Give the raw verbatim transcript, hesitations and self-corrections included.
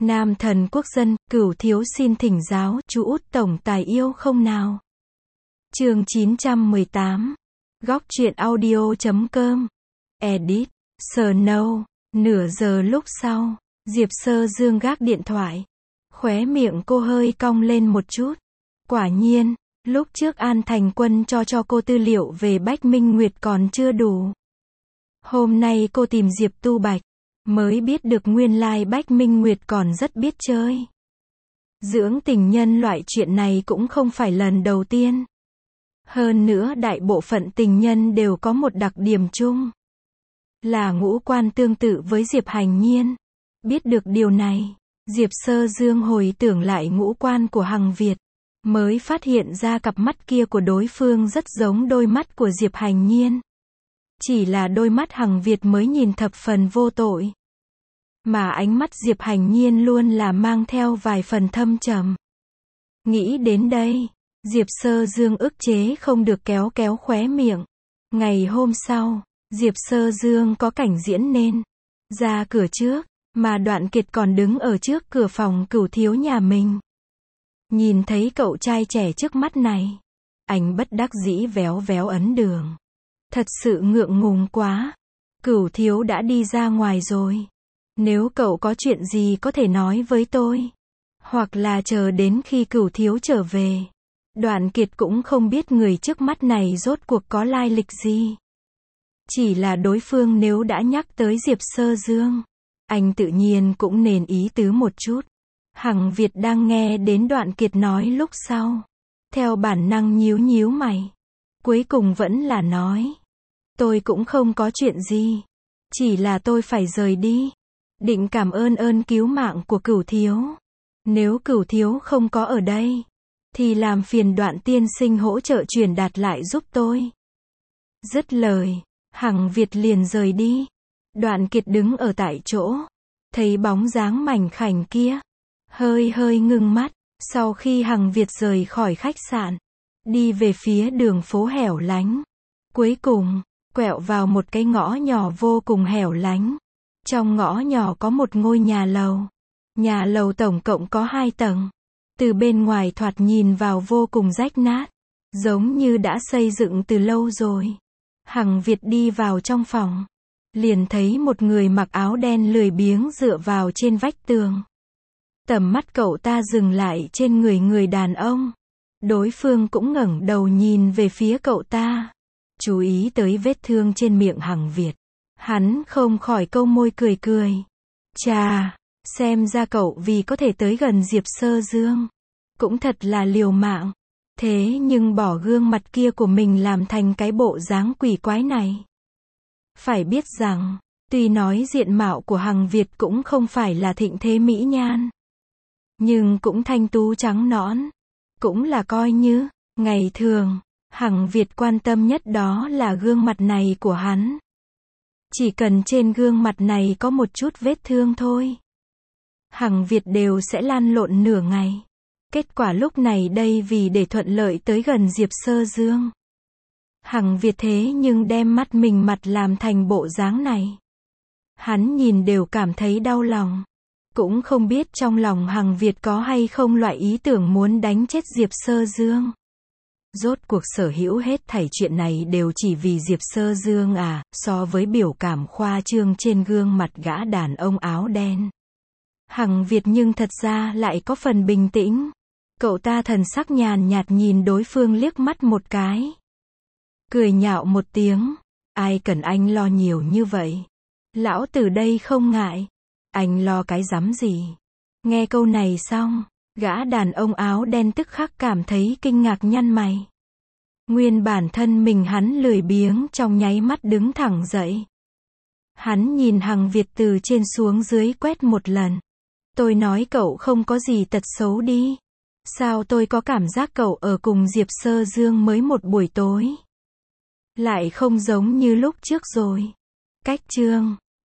Nam thần quốc dân, Cửu thiếu xin thỉnh giáo, chú út tổng tài yêu không nào? Chương chín trăm mười tám. Góc truyện audio chấm com. Edit. Snow. Nửa giờ lúc sau, Diệp Sơ Dương gác điện thoại. Khóe miệng cô hơi cong lên một chút. Quả nhiên, lúc trước An Thành Quân cho cho cô tư liệu về Bách Minh Nguyệt còn chưa đủ. Hôm nay cô tìm Diệp Tu Bạch, mới biết được nguyên lai Bách Minh Nguyệt còn rất biết chơi. Dưỡng tình nhân loại chuyện này cũng không phải lần đầu tiên. Hơn nữa đại bộ phận tình nhân đều có một đặc điểm chung, là ngũ quan tương tự với Diệp Hành Nhiên. Biết được điều này, Diệp Sơ Dương hồi tưởng lại ngũ quan của Hằng Việt, mới phát hiện ra cặp mắt kia của đối phương rất giống đôi mắt của Diệp Hành Nhiên. Chỉ là đôi mắt Hằng Việt mới nhìn thập phần vô tội, mà ánh mắt Diệp Hành Nhiên luôn là mang theo vài phần thâm trầm. Nghĩ đến đây, Diệp Sơ Dương ức chế không được kéo kéo khóe miệng. Ngày hôm sau, Diệp Sơ Dương có cảnh diễn nên ra cửa trước, mà Đoạn Kiệt còn đứng ở trước cửa phòng Cửu thiếu nhà mình. Nhìn thấy cậu trai trẻ trước mắt này, anh bất đắc dĩ véo véo ấn đường. Thật sự ngượng ngùng quá. Cửu thiếu đã đi ra ngoài rồi. Nếu cậu có chuyện gì có thể nói với tôi, hoặc là chờ đến khi Cửu thiếu trở về. Đoạn Kiệt cũng không biết người trước mắt này rốt cuộc có lai lịch gì. Chỉ là đối phương nếu đã nhắc tới Diệp Sơ Dương, anh tự nhiên cũng nên ý tứ một chút. Hằng Việt đang nghe đến Đoạn Kiệt nói lúc sau, theo bản năng nhíu nhíu mày. Cuối cùng vẫn là nói, tôi cũng không có chuyện gì, chỉ là tôi phải rời đi. Định cảm ơn ơn cứu mạng của Cửu thiếu. Nếu Cửu thiếu không có ở đây, thì làm phiền Đoạn tiên sinh hỗ trợ truyền đạt lại giúp tôi. Dứt lời, Hằng Việt liền rời đi. Đoạn Kiệt đứng ở tại chỗ, thấy bóng dáng mảnh khảnh kia, hơi hơi ngưng mắt. Sau khi Hằng Việt rời khỏi khách sạn, đi về phía đường phố hẻo lánh, cuối cùng quẹo vào một cái ngõ nhỏ vô cùng hẻo lánh. Trong ngõ nhỏ có một ngôi nhà lầu. Nhà lầu tổng cộng có hai tầng. Từ bên ngoài thoạt nhìn vào vô cùng rách nát, giống như đã xây dựng từ lâu rồi. Hằng Việt đi vào trong phòng, liền thấy một người mặc áo đen lười biếng dựa vào trên vách tường. Tầm mắt cậu ta dừng lại trên người người đàn ông. Đối phương cũng ngẩng đầu nhìn về phía cậu ta. Chú ý tới vết thương trên miệng Hằng Việt, hắn không khỏi câu môi cười cười. Chà, xem ra cậu vì có thể tới gần Diệp Sơ Dương, cũng thật là liều mạng. Thế nhưng bỏ gương mặt kia của mình làm thành cái bộ dáng quỷ quái này. Phải biết rằng, tuy nói diện mạo của Hằng Việt cũng không phải là thịnh thế mỹ nhan, nhưng cũng thanh tú trắng nõn, cũng là coi như ngày thường. Hằng Việt quan tâm nhất đó là gương mặt này của hắn. Chỉ cần trên gương mặt này có một chút vết thương thôi, Hằng Việt đều sẽ lăn lộn nửa ngày. Kết quả lúc này đây vì để thuận lợi tới gần Diệp Sơ Dương, Hằng Việt thế nhưng đem mắt mình mặt làm thành bộ dáng này. Hắn nhìn đều cảm thấy đau lòng. Cũng không biết trong lòng Hằng Việt có hay không loại ý tưởng muốn đánh chết Diệp Sơ Dương. Rốt cuộc sở hữu hết thảy chuyện này đều chỉ vì Diệp Sơ Dương à. So với biểu cảm khoa trương trên gương mặt gã đàn ông áo đen, Hằng Việt nhưng thật ra lại có phần bình tĩnh. Cậu ta thần sắc nhàn nhạt nhìn đối phương liếc mắt một cái, cười nhạo một tiếng. Ai cần anh lo nhiều như vậy? Lão tử đây không ngại. Anh lo cái rắm gì? Nghe câu này xong, gã đàn ông áo đen tức khắc cảm thấy kinh ngạc nhăn mày. Nguyên bản thân mình hắn lười biếng trong nháy mắt đứng thẳng dậy. Hắn nhìn Hằng Việt từ trên xuống dưới quét một lần. Tôi nói cậu không có gì tật xấu đi. Sao tôi có cảm giác cậu ở cùng Diệp Sơ Dương mới một buổi tối lại không giống như lúc trước rồi. Cách chương